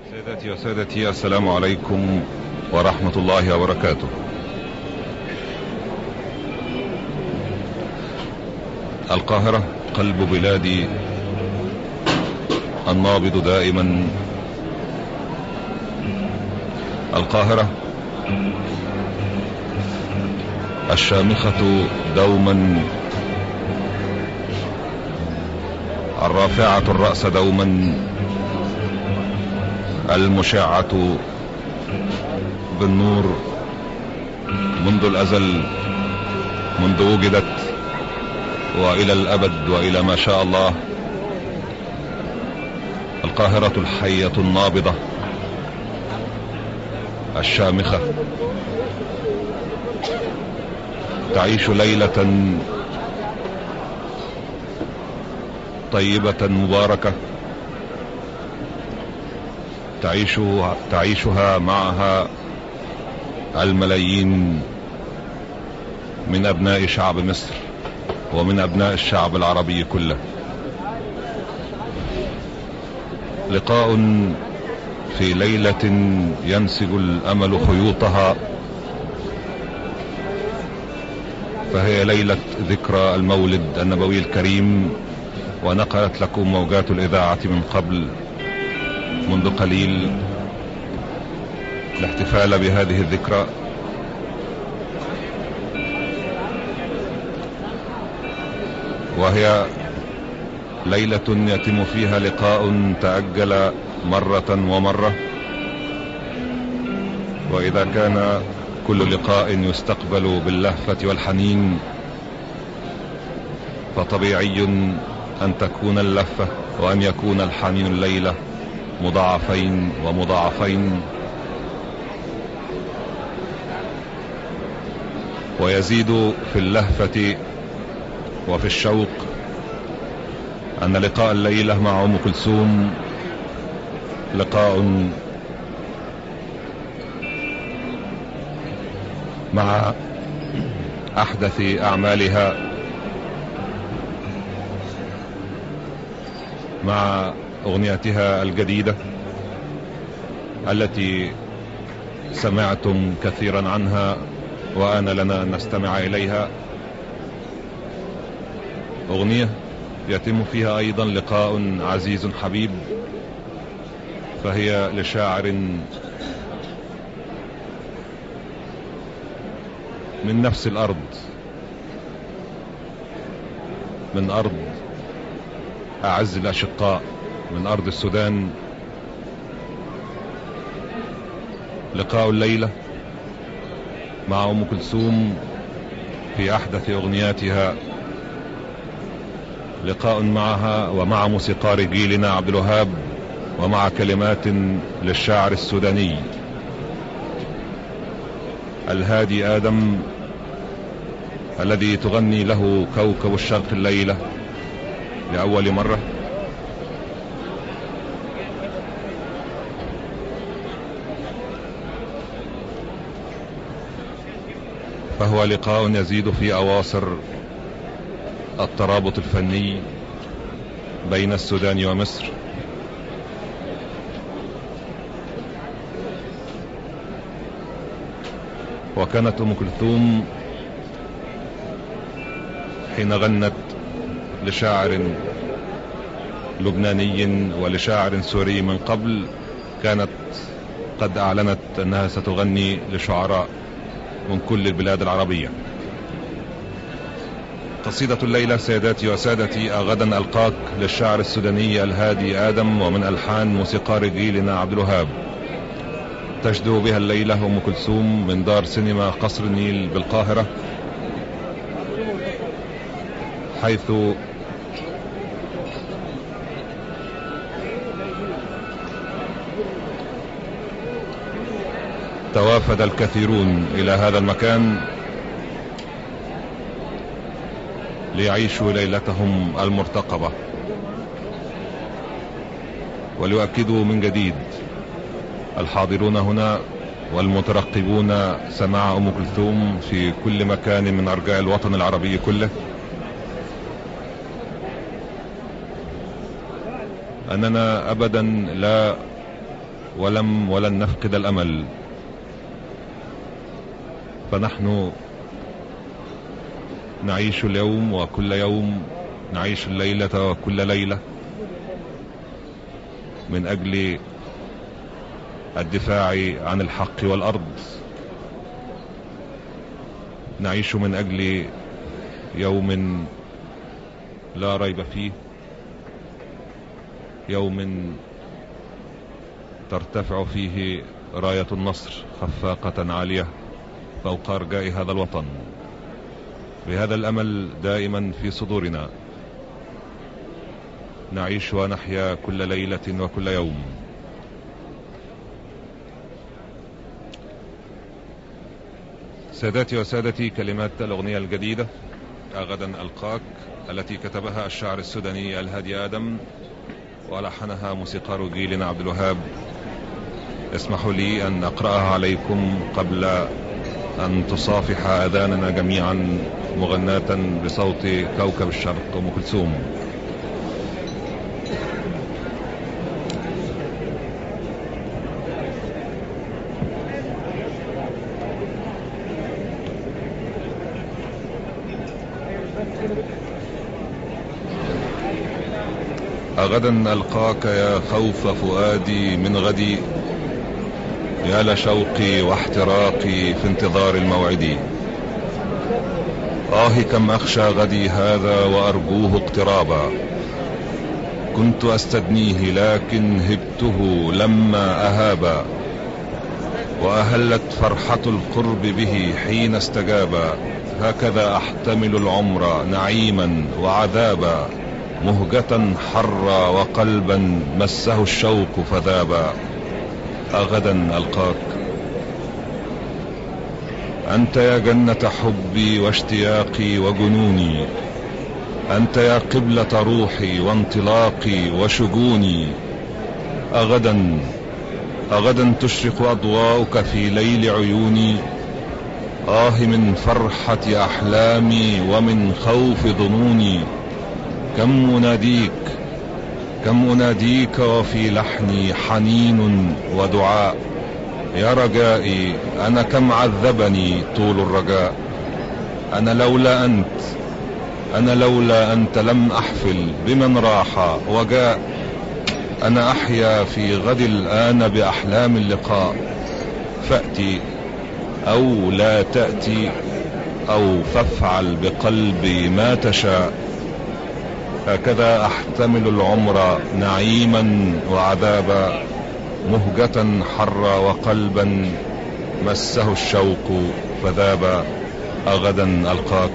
سيداتي وسادتي، السلام عليكم ورحمة الله وبركاته. القاهرة قلب بلادي، النابض دائما. القاهرة الشامخة دوما، الرافعة الرأس دوما، المشعة بالنور منذ الأزل، منذ وجدت وإلى الأبد وإلى ما شاء الله. القاهرة الحية النابضة الشامخة تعيش ليلة طيبة مباركة، تعيشها معها الملايين من أبناء شعب مصر ومن أبناء الشعب العربي كله. لقاء في ليلة ينسج الأمل خيوطها، فهي ليلة ذكرى المولد النبوي الكريم، ونقلت لكم موجات الإذاعة من قبل منذ قليل الاحتفال بهذه الذكرى. وهي ليلة يتم فيها لقاء تأجل مرة ومرة، وإذا كان كل لقاء يستقبل باللهفة والحنين، فطبيعي أن تكون اللهفة وأن يكون الحنين الليلة مضاعفين ومضاعفين. ويزيد في اللهفة وفي الشوق أن لقاء الليلة مع أم كلثوم لقاء مع أحدث أعمالها، مع أغنيتها الجديدة التي سمعتم كثيرا عنها وآن لنا أن نستمع إليها. أغنية يتم فيها أيضا لقاء عزيز حبيب، فهي لشاعر من نفس الأرض، من أرض أعز الأشقاء، من أرض السودان. لقاء الليلة مع أم كلثوم في أحدث أغنياتها، لقاء معها ومع موسيقار جيلنا عبد الوهاب، ومع كلمات للشاعر السوداني الهادي آدم الذي تغني له كوكب الشرق الليلة لأول مرة. فهو لقاء يزيد في أواصر الترابط الفني بين السودان ومصر. وكانت أم كلثوم حين غنت لشاعر لبناني ولشاعر سوري من قبل، كانت قد أعلنت أنها ستغني لشعراء من كل البلاد العربية. قصيدة الليلة سيداتي وسادتي غدا ألقاك للشاعر السوداني الهادي آدم، ومن ألحان موسيقار جيلنا عبد الوهاب. تجدو بها الليلة أم كلثوم من دار سينما قصر النيل بالقاهرة، حيث توافد الكثيرون إلى هذا المكان ليعيشوا ليلتهم المرتقبة، وليؤكدوا من جديد الحاضرون هنا والمترقبون سماع أم كلثوم في كل مكان من أرجاء الوطن العربي كله أننا أبدا لا ولن نفقد الأمل، فنحن نعيش اليوم وكل يوم، نعيش الليلة وكل ليلة من أجل الدفاع عن الحق والأرض. نعيش من أجل يوم لا ريب فيه، يوم ترتفع فيه راية النصر خفاقة عالية فوق أرجاء هذا الوطن. بهذا الأمل دائما في صدورنا نعيش ونحيا كل ليلة وكل يوم. سادتي وسادتي، كلمات الأغنية الجديدة غدا ألقاك التي كتبها الشاعر السوداني الهادي آدم ولحنها موسيقار جيلنا عبد الوهاب. اسمحوا لي أن أقرأها عليكم قبل أن تصافح آذاننا جميعا مغناة بصوت كوكب الشرق أم كلثوم. غدا ألقاك يا خوف فؤادي من غدي، يا لشوقي واحتراقي في انتظار الموعد. كم أخشى غدي هذا وأرجوه اقترابا، كنت أستدنيه لكن هبته لما أهابا، وأهلت فرحة القرب به حين استجابا. هكذا أحتمل العمر نعيما وعذابا، مهجة حرا وقلبا مسه الشوق فذابا. غدا ألقاك أنت يا جنة حبي واشتياقي وجنوني، أنت يا قبلة روحي وانطلاقي وشجوني. أغدا تشرق أضواؤك في ليل عيوني، من فرحة أحلامي ومن خوف ظنوني. كم أناديك وفي لحني حنين ودعاء، يا رجائي أنا كم عذبني طول الرجاء. أنا لولا أنت لم أحفل بمن راح وجاء. أنا أحيا في غد الآن بأحلام اللقاء، فأتي أو لا تأتي أو فافعل بقلبي ما تشاء. هكذا أحتمل العمر نعيما وعذابا، مهجة حرا وقلبا مسه الشوق فذابا. غدا ألقاك.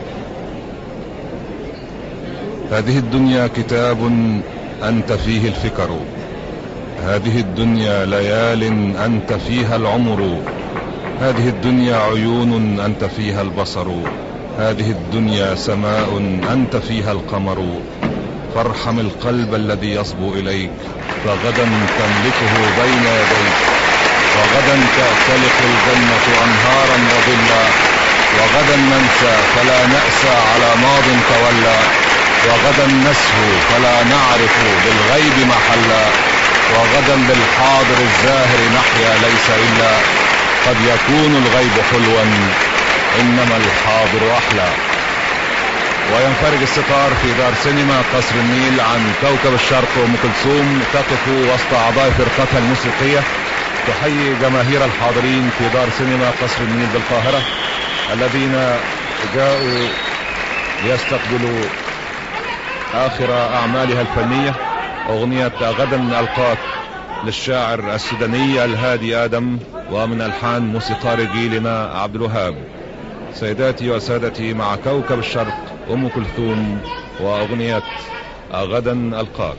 هذه الدنيا كتاب أنت فيه الفكر، هذه الدنيا ليال أنت فيها العمر، هذه الدنيا عيون أنت فيها البصر، هذه الدنيا سماء أنت فيها القمر. فارحم القلب الذي يصبو إليك، فغدا تملكه بين يديك، وغدا تأتلق الجنة أنهارا وظلا، وغدا ننسى فلا نأسى على ماض تولى، وغدا نسهو فلا نعرف بالغيب محلا، وغدا للحاضر الزاهر نحيا ليس إلا قد يكون الغيب حلوا إنما الحاضر أحلى. وينفرج الستار في دار سينما قصر النيل عن كوكب الشرق أم كلثوم تقف وسط أعضاء فرقتها الموسيقية تحيي جماهير الحاضرين في دار سينما قصر النيل بالقاهرة الذين جاءوا ليستقبلوا آخر أعمالها الفنية، أغنية غدا ألقاك للشاعر السوداني الهادي آدم ومن ألحان موسيقار جيلنا عبد الوهاب. سيداتي وسادتي، مع كوكب الشرق أم كلثوم وأغنية غدا ألقاك.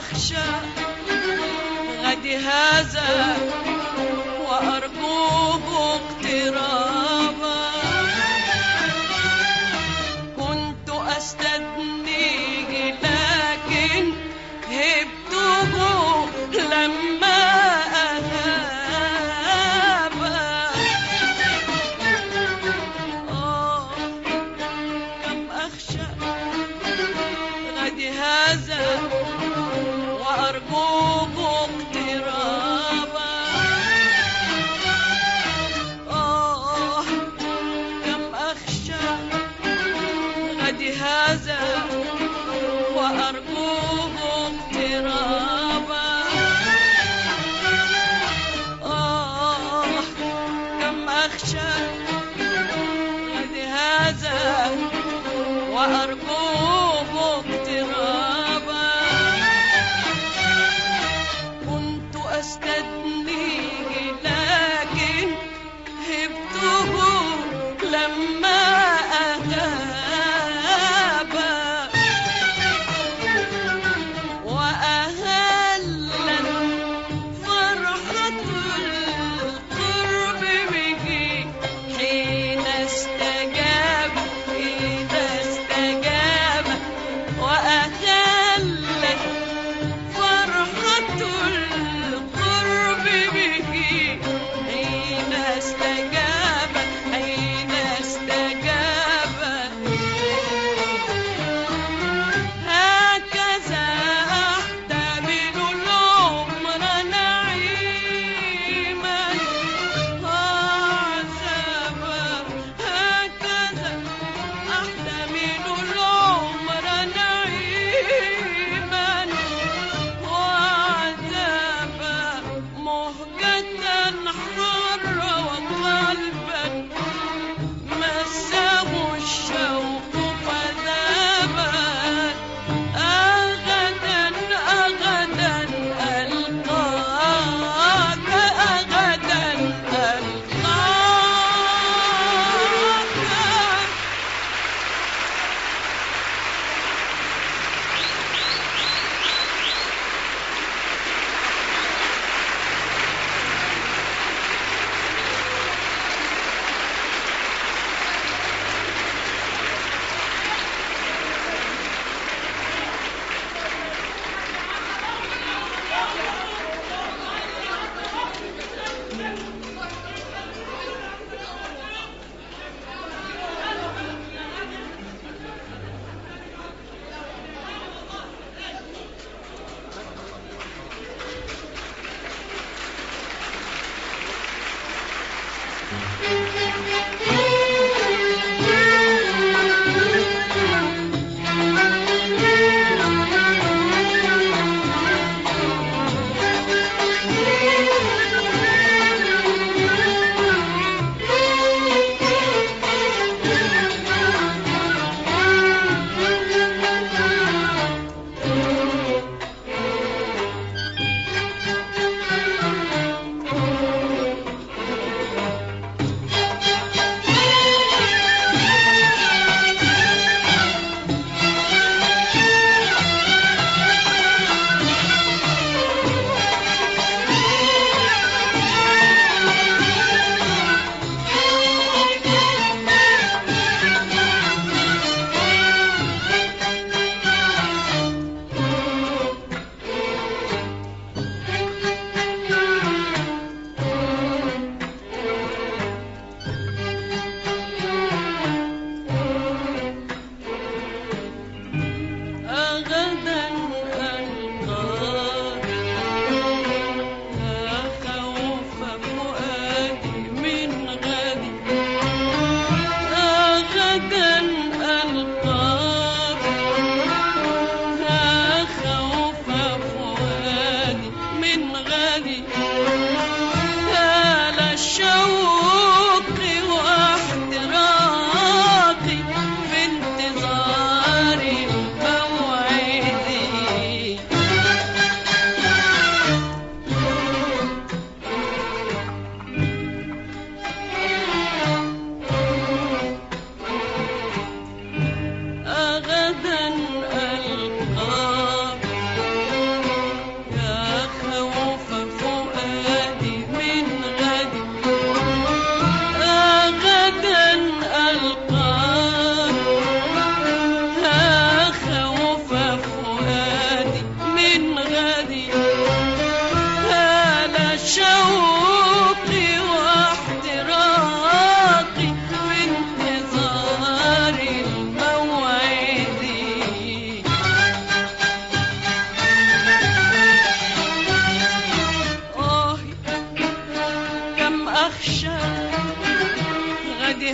أخشى غدي هذا وأرجوه اقترابا، كنت أستدنيه لكن هبته لما أهاب. كم أخشى غدي هذا وأرجوه اقترابا،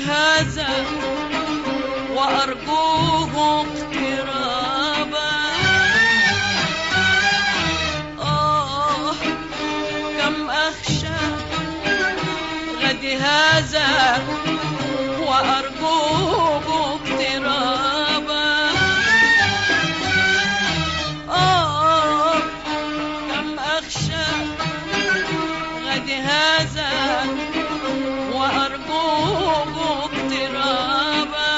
هذا وأرجوه اقترابا. كم أخشى غد هذا وأرجوه اقترابا. كم أخشى غد هذا وأرجوه اقترابا.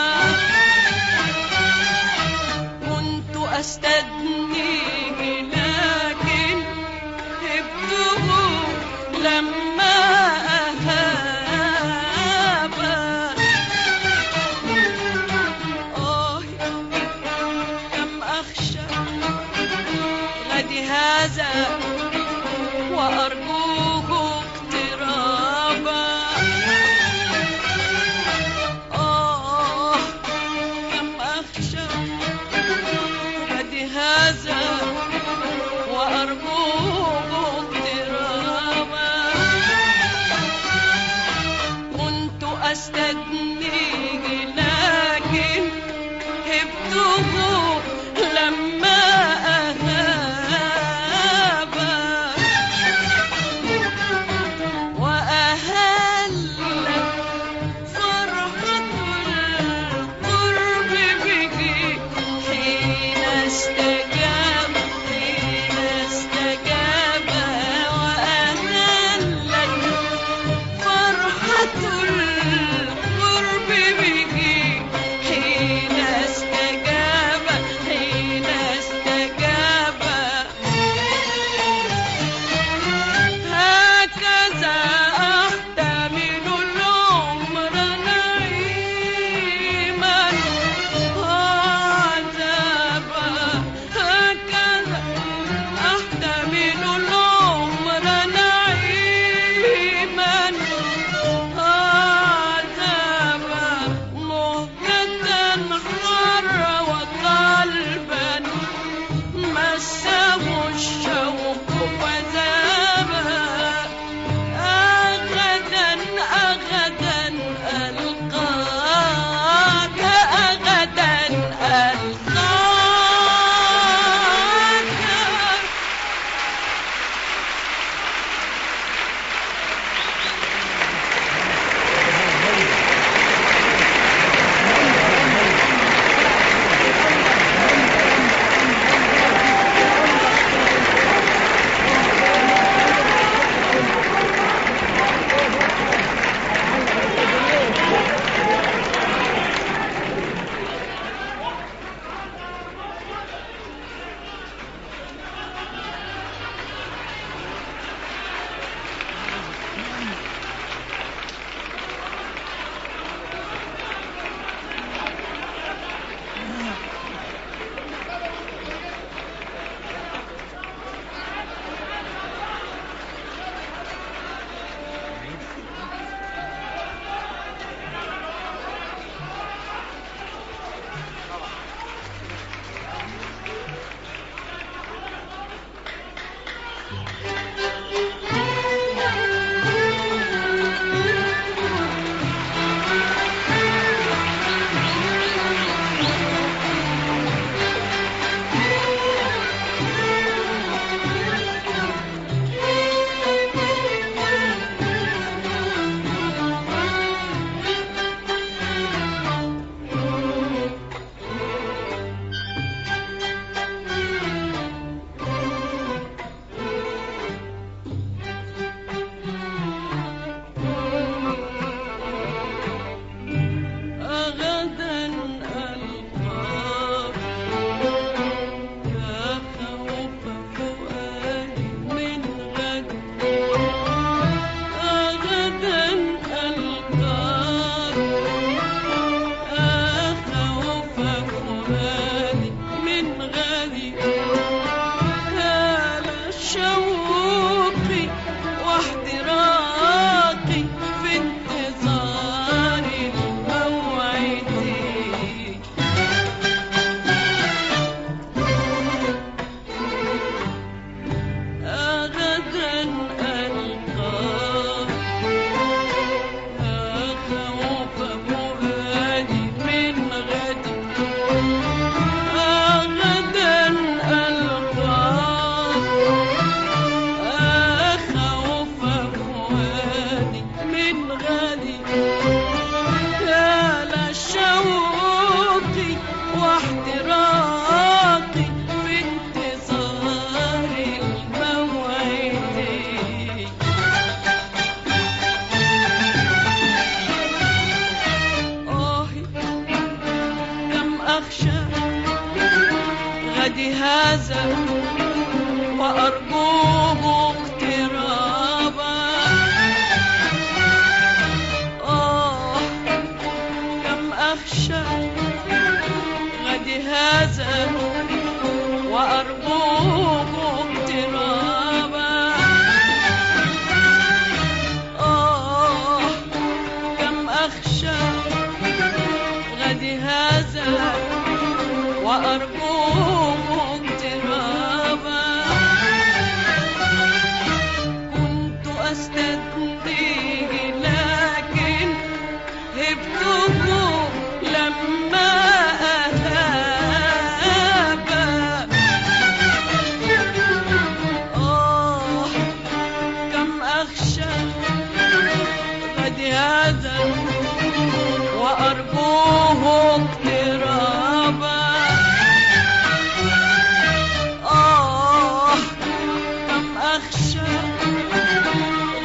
كنت أستدنيه لكن هبته لما أهابا. كم أخشى غد هذا وأرجوه اقترابا. كم أخشى غد هذا وأرجوه اقترابا. كنت أستدنيه لكن هبته لما أهابا.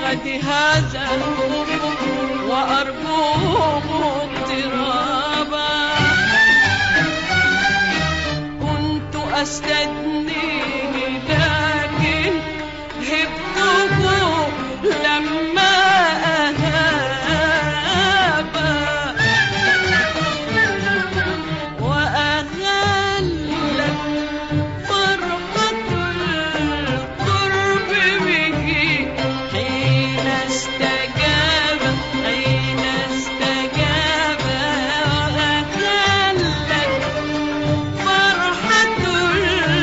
هدي هذا وأرجوه اضطرابا. كنت أستدنيه لكن هبته لما أهابا، وأغلت فرحة القرب به حين استجاب وأغلت فرحة القرب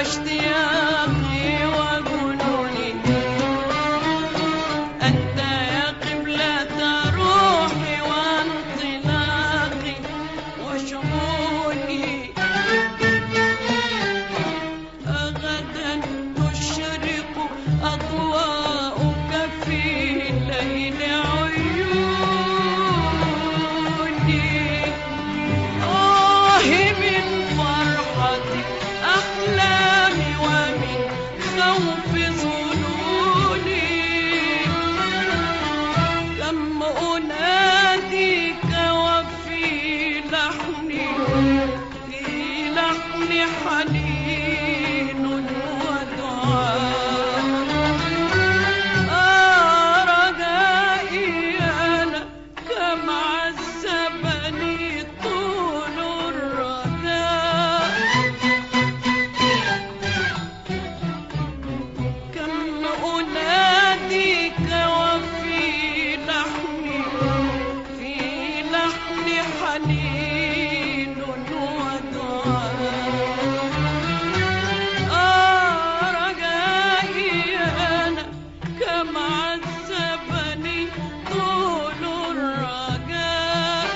واشتياقي وجنوني أنت يا قبلة روحي وانطلاقي وشموني غدا تشرق أضواءك في ليل عيوني من فرحة أحلامي ومن خوف ظنوني لما أناديك وفي لحني حنين ودعاء رجائي أنا كم عذبني طول الرجاء كم أناديك وفي لحني حنين ودعاء رجائي أنا كم عذبني طول الرجاء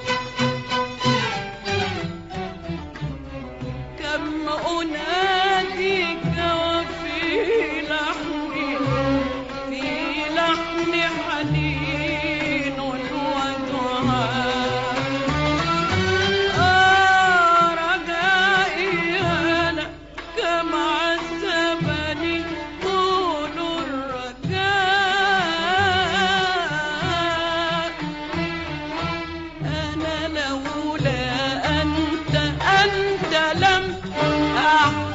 كم أناديك وفي لحني حنين ودعاء رجائي أنا كم عذبني طول الرجاء أنا لولا أنت لم أحب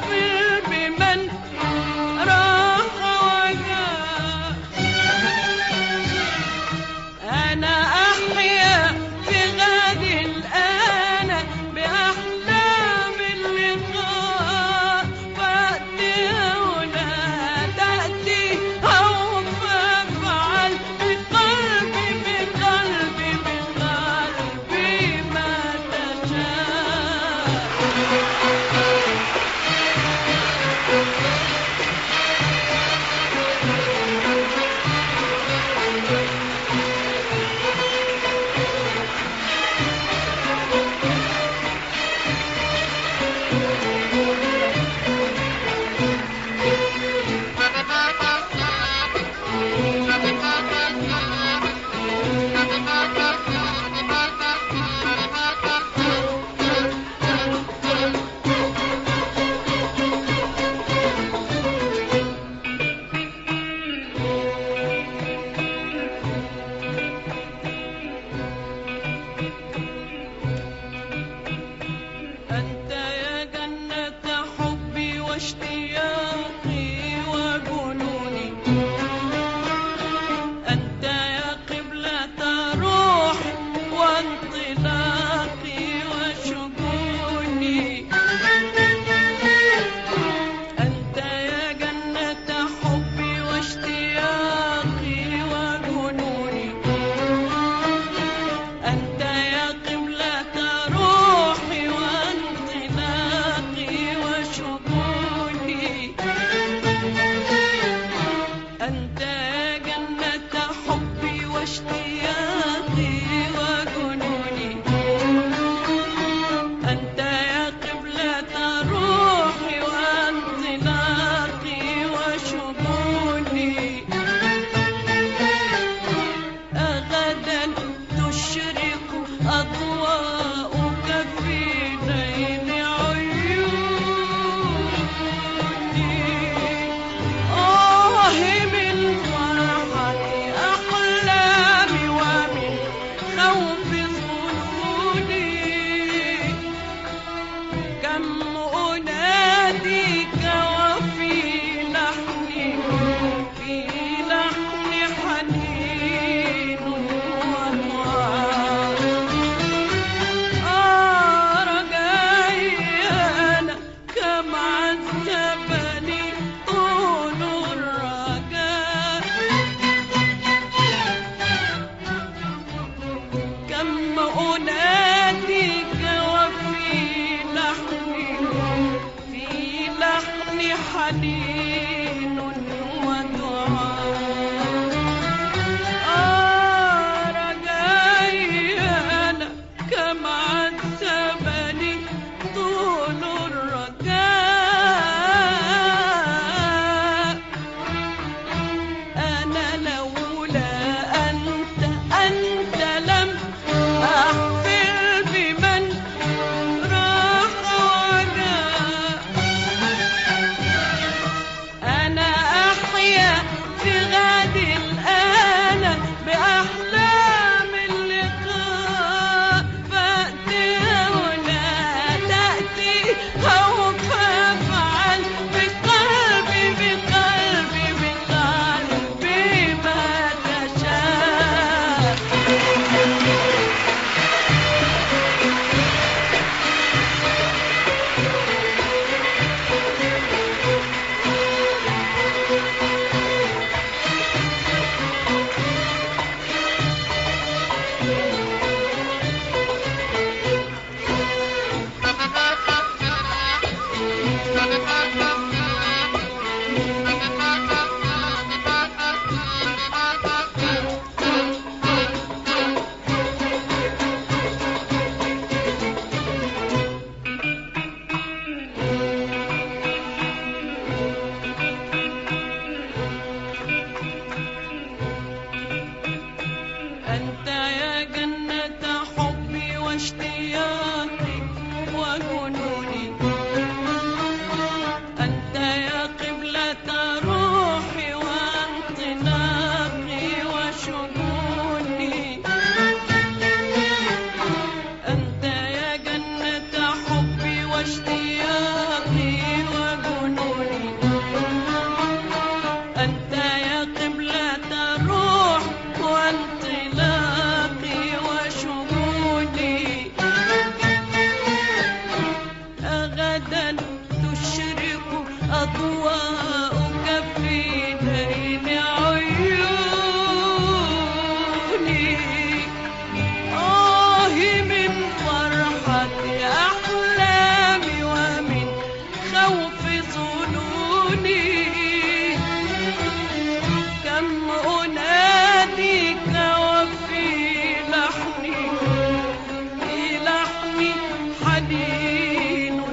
حنين ودعاء رجائي أنا كم عذبني طول الرجاء أنا لولا أنت لم أحفل بمن راح وجاء أنا أحيا في غد الآن بأحلام اللقاء فأتي ولا تأتي أو فافعل بقلبي ما تشاء أنت يا جنة حبي واشتياقي وجنوني أنت يا قبلة روحي وانطلاقي وشجوني أنت يا جنة حبي واشتياقي وجنوني أنت يا قبلة روح وانطلاقي وشمولي غدا تشرق أضواءك في ليل عيوني من فرحة أحلامي ومن خوف ظنوني كم أناديك وفي لحني حنين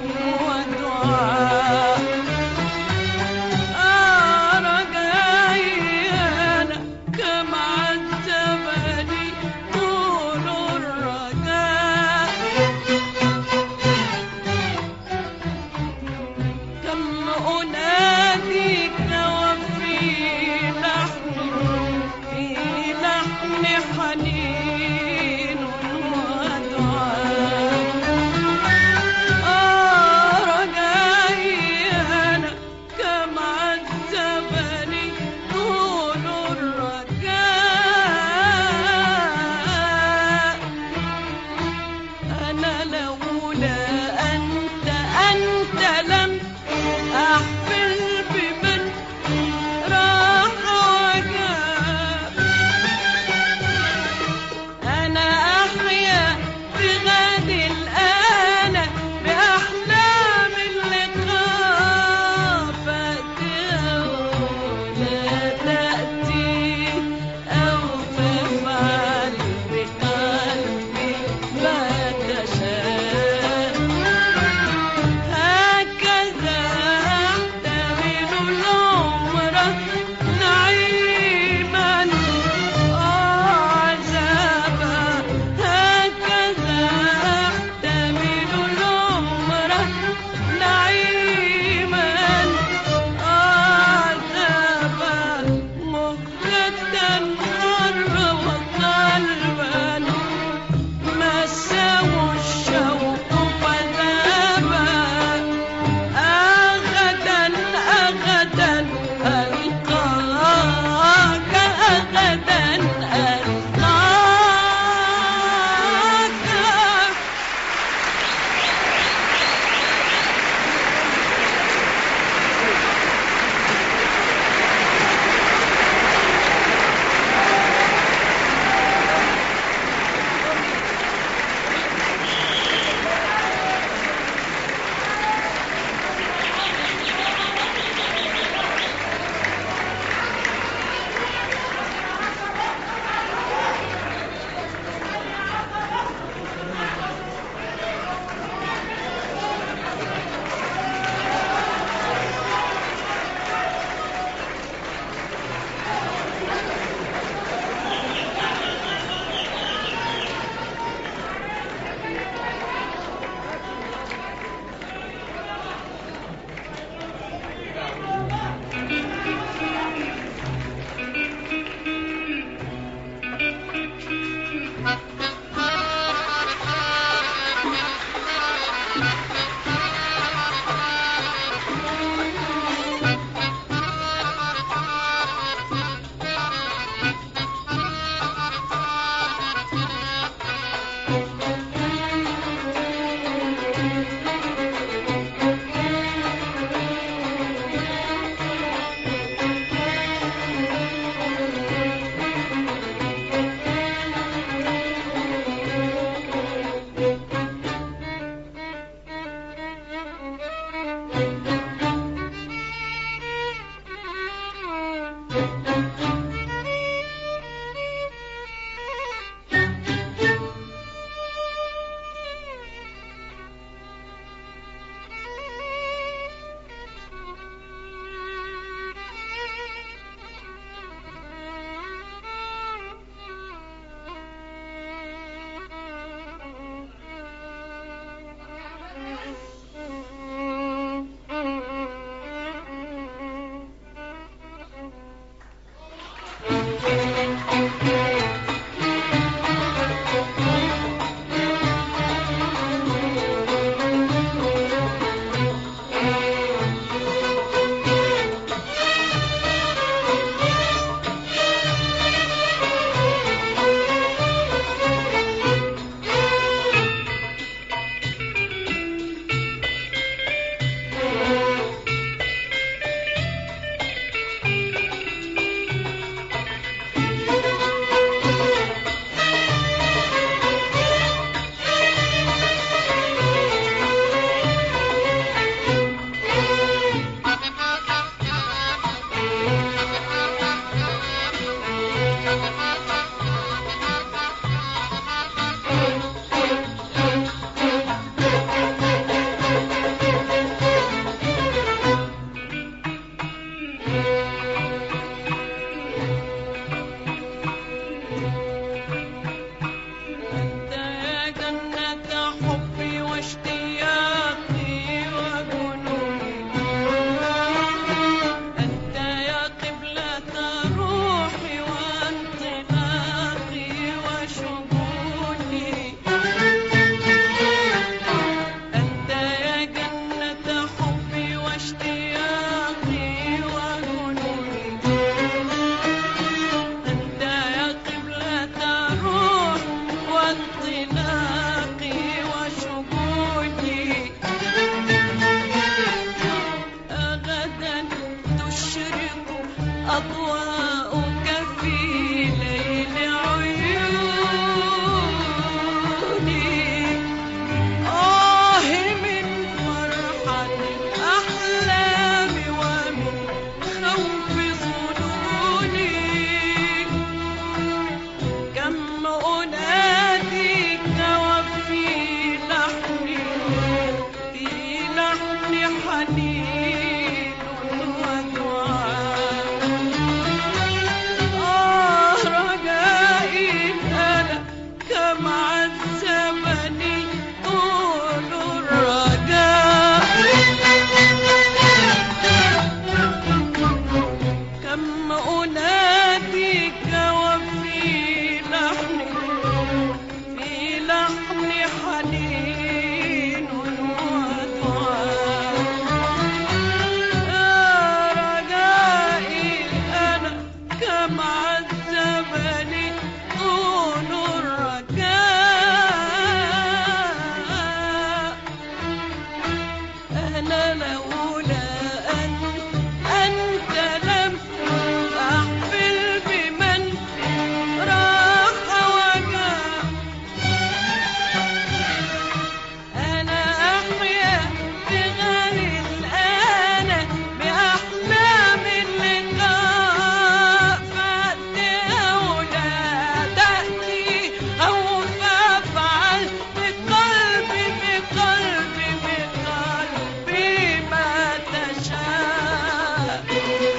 ودعاء رجائي أنا كم عذبني طول الرجاء كم أناديك وفي لحن حنين ودعاء رجائي أنا كم عذبني طول الرجاء أنا لولا أنت لم أحفل أضواؤك في ليل عيوني من فرحة الأحلام ومن خوف ظنوني كم أناديك وفي لحن حنين ودعاء رجائي أنا كم عذبني طول الرجاء كم أناديك وفي لحن حنين ودعاء رجائي أنا كم عذبني طول الرجاء أنا لولا أنت لم أحفل بمن راح وجاء أنا أحيا بغير الآن بأحلام اللقاء فأتي أو لا تأتي أو فافعل بقلبي ما تشاء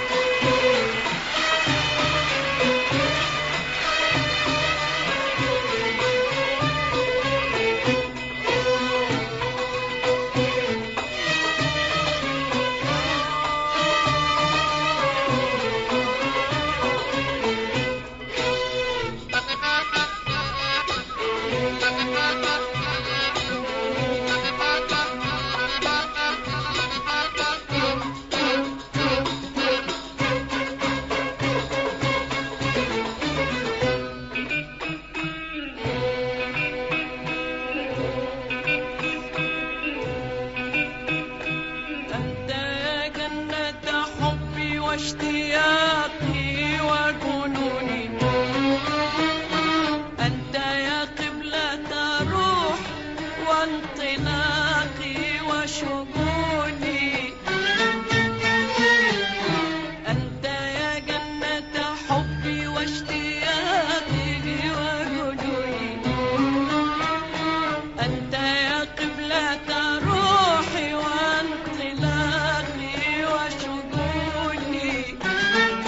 أنت يا جنة حبي واشتياقي وجنوني أنت يا قبلة روح وانطلاقي وشجوني أنت يا جنة حبي واشتياقي وجنوني أنت يا قبلة روحي وانطلاقي وشجوني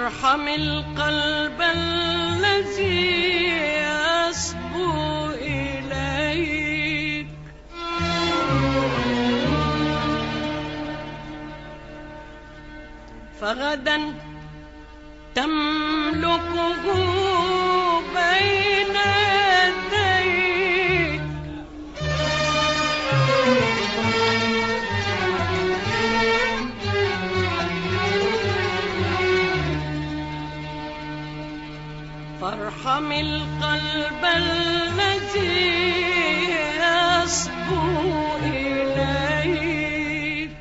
فارحم القلب الذي يصبو إليك فغدا تملكه بين يديك فارحم القلب الذي يصبو إليك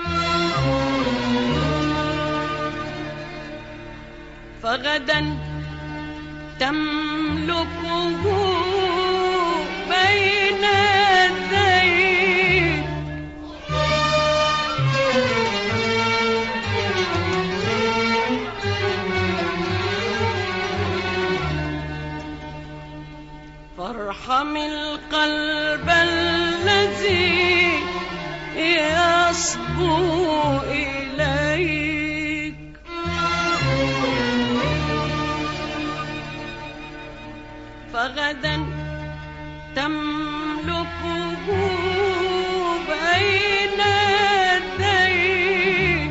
فغدا تملكه بين يديك فارحم القلب الذي يصبو إليك فغدا تملكه بين يديك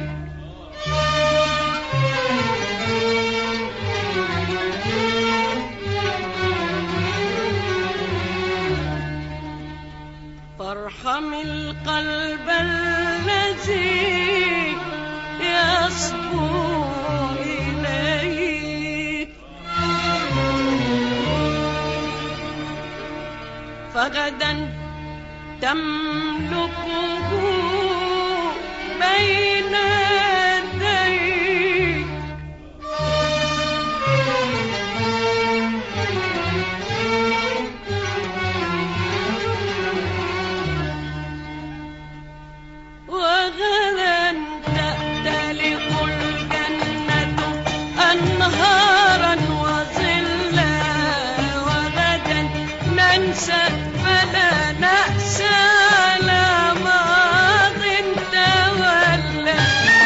فارحم القلب الذي يصبو إليك فغدا تملكه بين يديك وغدا تأتلق الجنة أنهارا وظلا وغدا ننسى فلا نأسى على ماض تولى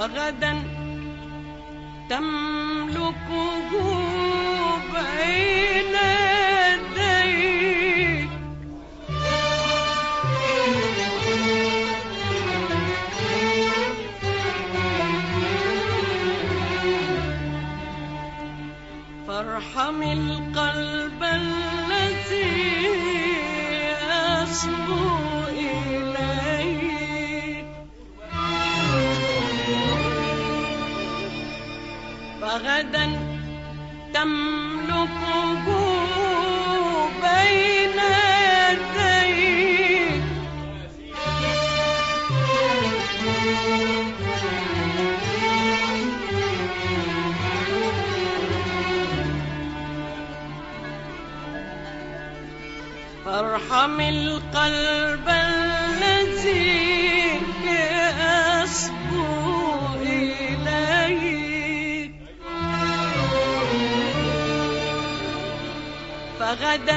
فغدا تملكه بين يديك فارحم القلب الذي يصبو إليك فغدا تملكه بين يديك فارحم القلب الذي يصبو إليك فغدا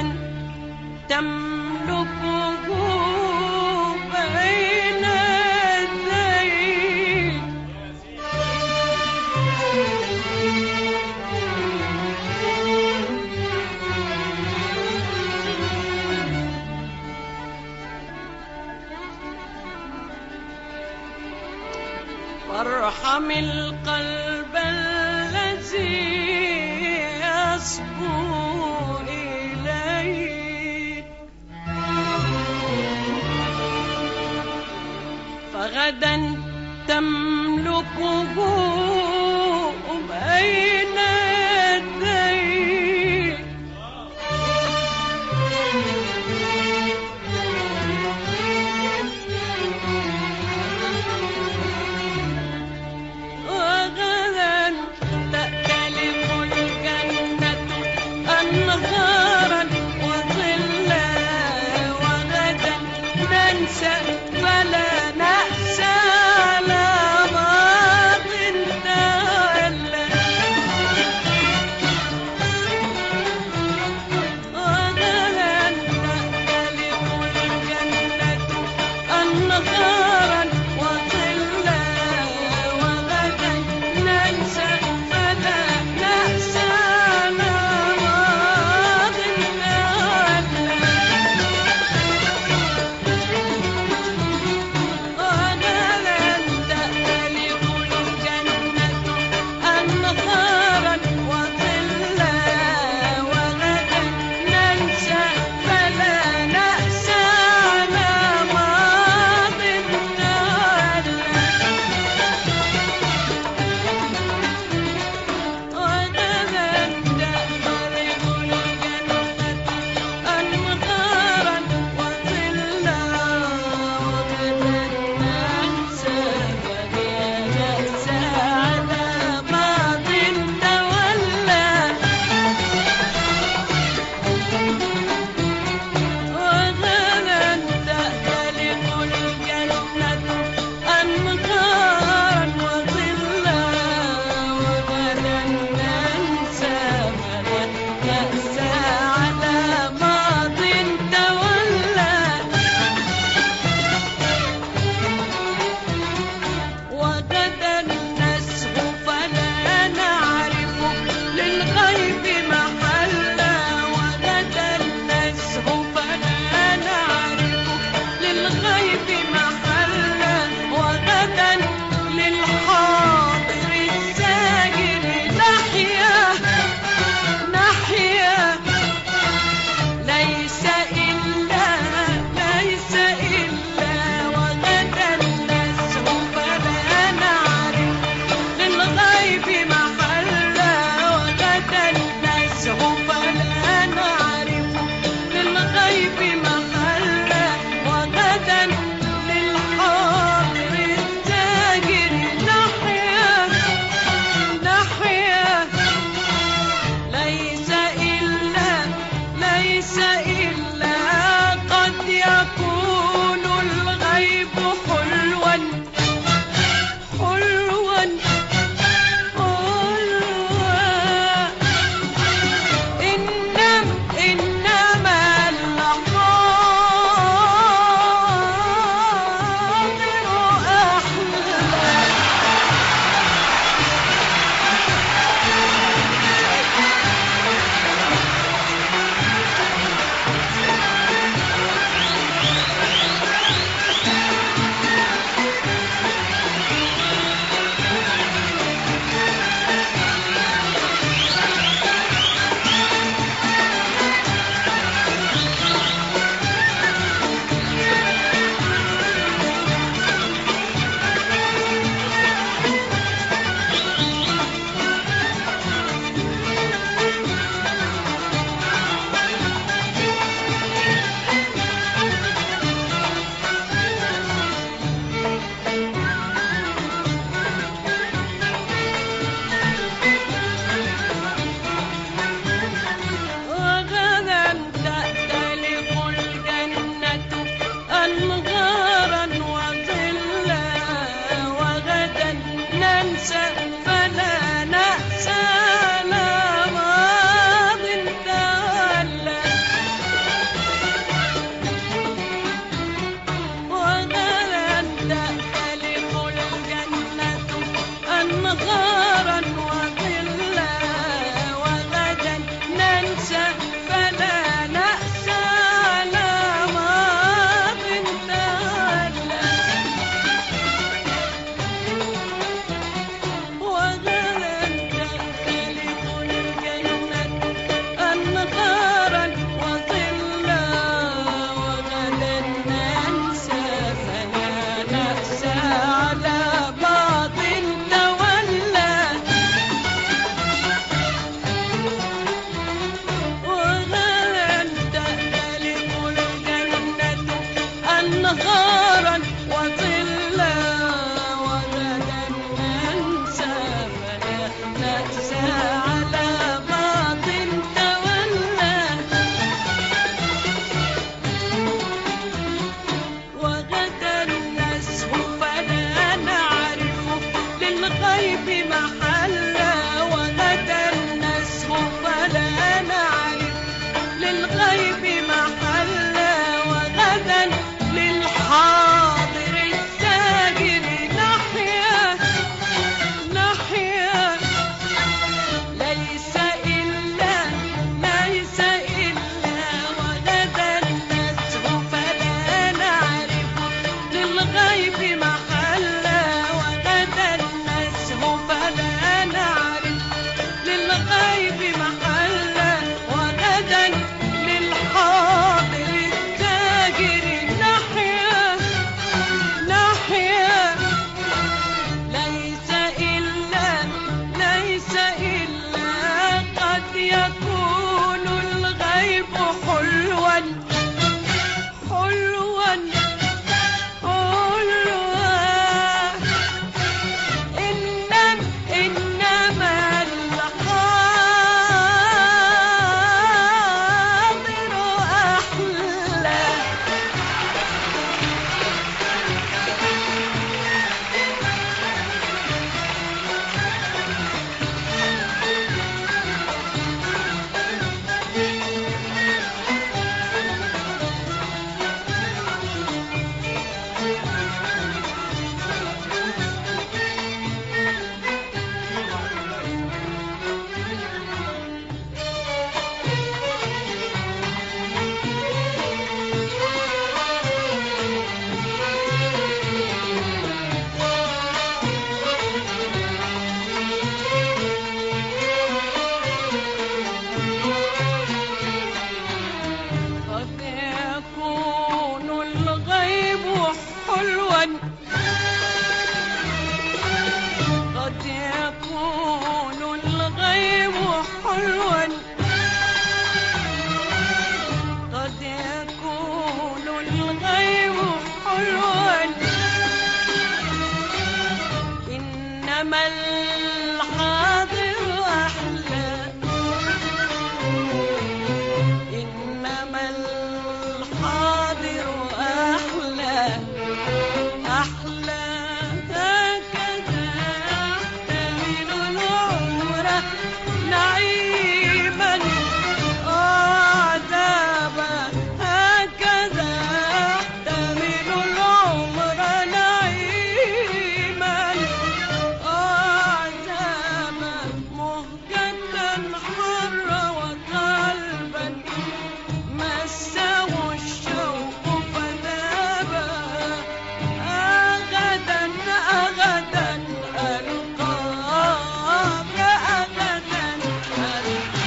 تملكه بين يديك وارحم القلب الذي يصبو إليك فغدا تملكه بين يديك وغدا تأتلف الجنة أنهارا وظلا وغدا ننسى فلا نأسى أنهارا وظلا وغدا ننسى فلا نأسى على بعض تولى وغدا نسهو فلا نعرف للغيب محلا وغدا نسهو فلا نعرف للغيب محلا وغدا للحاضر الساجر نحيا نحيا ليس إلا وغدا نسهو فلا نعرف للغيب محلا وغدا نسهو فلا نعرف للغيب محلا وغدا للحاضر التاجر نحيا نحيا ليس إلا قد يكون الغيب حلوا حلوا حلوا إنما الحاضر أحلى قد يكون الغيب حلوا قد يكون الغيب حلوا قد يكون الغيب حلوا إنما الحاضر أحلى إنما الحاضر أحلى أحلى هكذا يحتمل العمر نعيما عذابا هكذا يحتمل العمر نعيما عذابا مهجة حر وقلبا مسه الشوق فذابا غدا ألقاك غدا ألقاك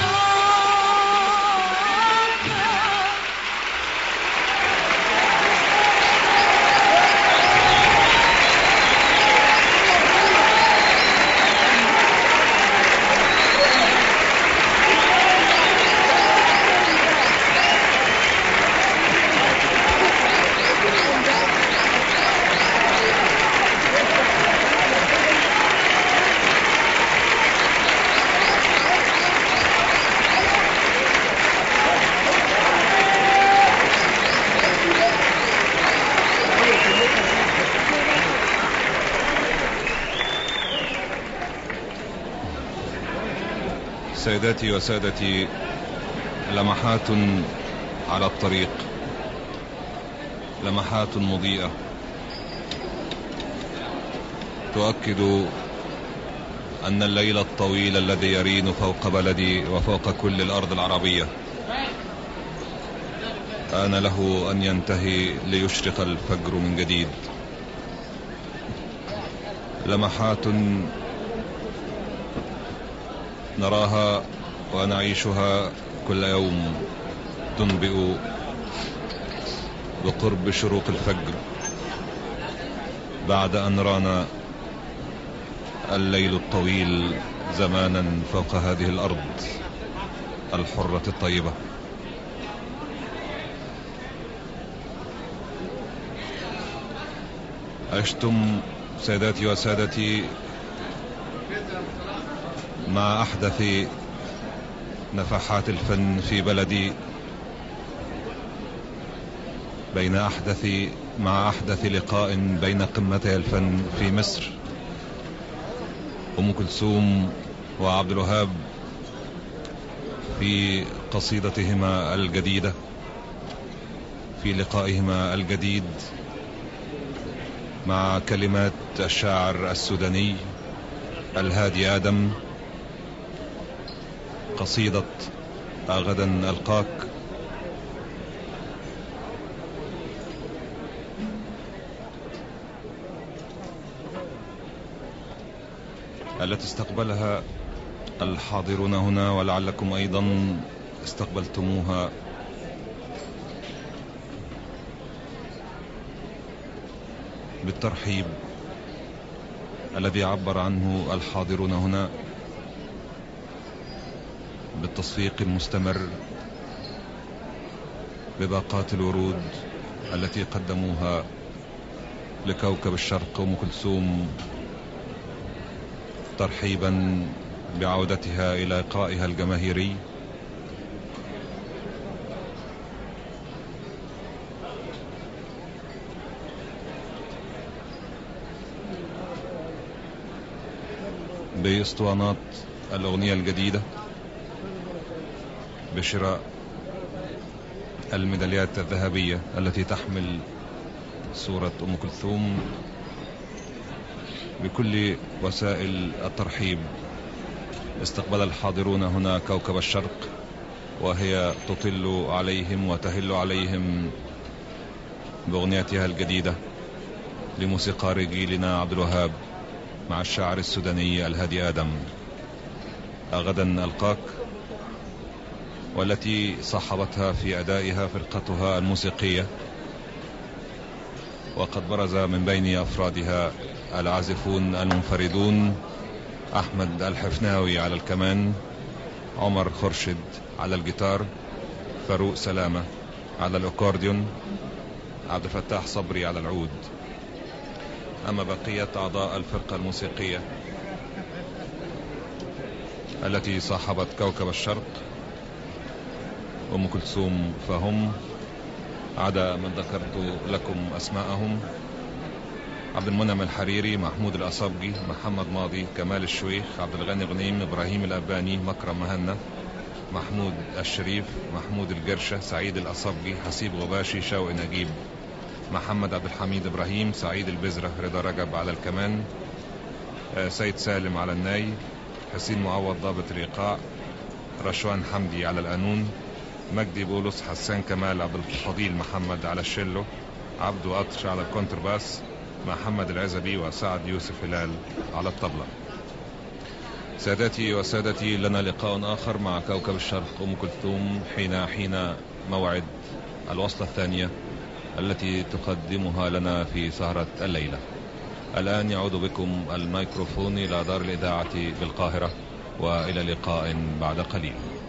سيداتي وسادتي، لمحات على الطريق، لمحات مضيئة تؤكد أن الليل الطويل الذي يرين فوق بلدي وفوق كل الأرض العربية آن له أن ينتهي ليشرق الفجر من جديد. لمحات نراها ونعيشها كل يوم تنبئ بقرب شروق الفجر بعد أن رانا الليل الطويل زمانا فوق هذه الأرض الحرة الطيبة. عشتم ساداتي وسادتي مع أحدث نفحات الفن في بلدي، مع أحدث لقاء بين قمتي الفن في مصر، أم كلثوم وعبد الوهاب في قصيدتهما الجديدة، في لقائهما الجديد مع كلمات الشاعر السوداني الهادي آدم، قصيدة غدا ألقاك، التي استقبلها الحاضرون هنا ولعلكم أيضا استقبلتموها بالترحيب الذي عبر عنه الحاضرون هنا بالتصفيق المستمر بباقات الورود التي قدموها لكوكب الشرق أم كلثوم ترحيبا بعودتها إلى لقائها الجماهيري. باسطوانات الأغنية الجديدة، بشراء الميداليات الذهبية التي تحمل صورة أم كلثوم، بكل وسائل الترحيب استقبل الحاضرون هنا كوكب الشرق وهي تطل عليهم وتهل عليهم بأغنيتها الجديدة لموسيقار جيلنا عبد الوهاب مع الشاعر السوداني الهادي آدم، غدا ألقاك، والتي صاحبتها في أدائها فرقتها الموسيقية، وقد برز من بين أفرادها العازفون المنفردون: أحمد الحفناوي على الكمان، عمر خرشد على الجيتار، فاروق سلامة على الأكورديون، عبد الفتاح صبري على العود. أما بقية أعضاء الفرقة الموسيقية التي صاحبت كوكب الشرق أم كلثوم فهم، عدا من ذكرت لكم أسماءهم: عبد المنعم الحريري، محمود الأصابجي، محمد ماضي، كمال الشويخ، عبد الغني غنيم، إبراهيم الأباني، مكرم مهنا، محمود الشريف، محمود الجرشة، سعيد الأصابجي، حسيب غباشي، شوقي نجيب، محمد عبد الحميد إبراهيم، سعيد البزرة، رضا رجب على الكمان، سيد سالم على الناي، حسين معوض ضابط الإيقاع، رشوان حمدي على القانون، مجدي بولس، حسان كمال، عبد الفضيل محمد على الشيلو، عبدو قطش على الكونترباس، محمد العزبي وسعد يوسف هلال على الطبلة. سادتي وسادتي، لنا لقاء آخر مع كوكب الشرق أم كلثوم حين موعد الوصلة الثانية التي تقدمها لنا في سهرة الليلة. الآن يعود بكم الميكروفون إلى دار الإذاعة بالقاهرة، وإلى لقاء بعد قليل.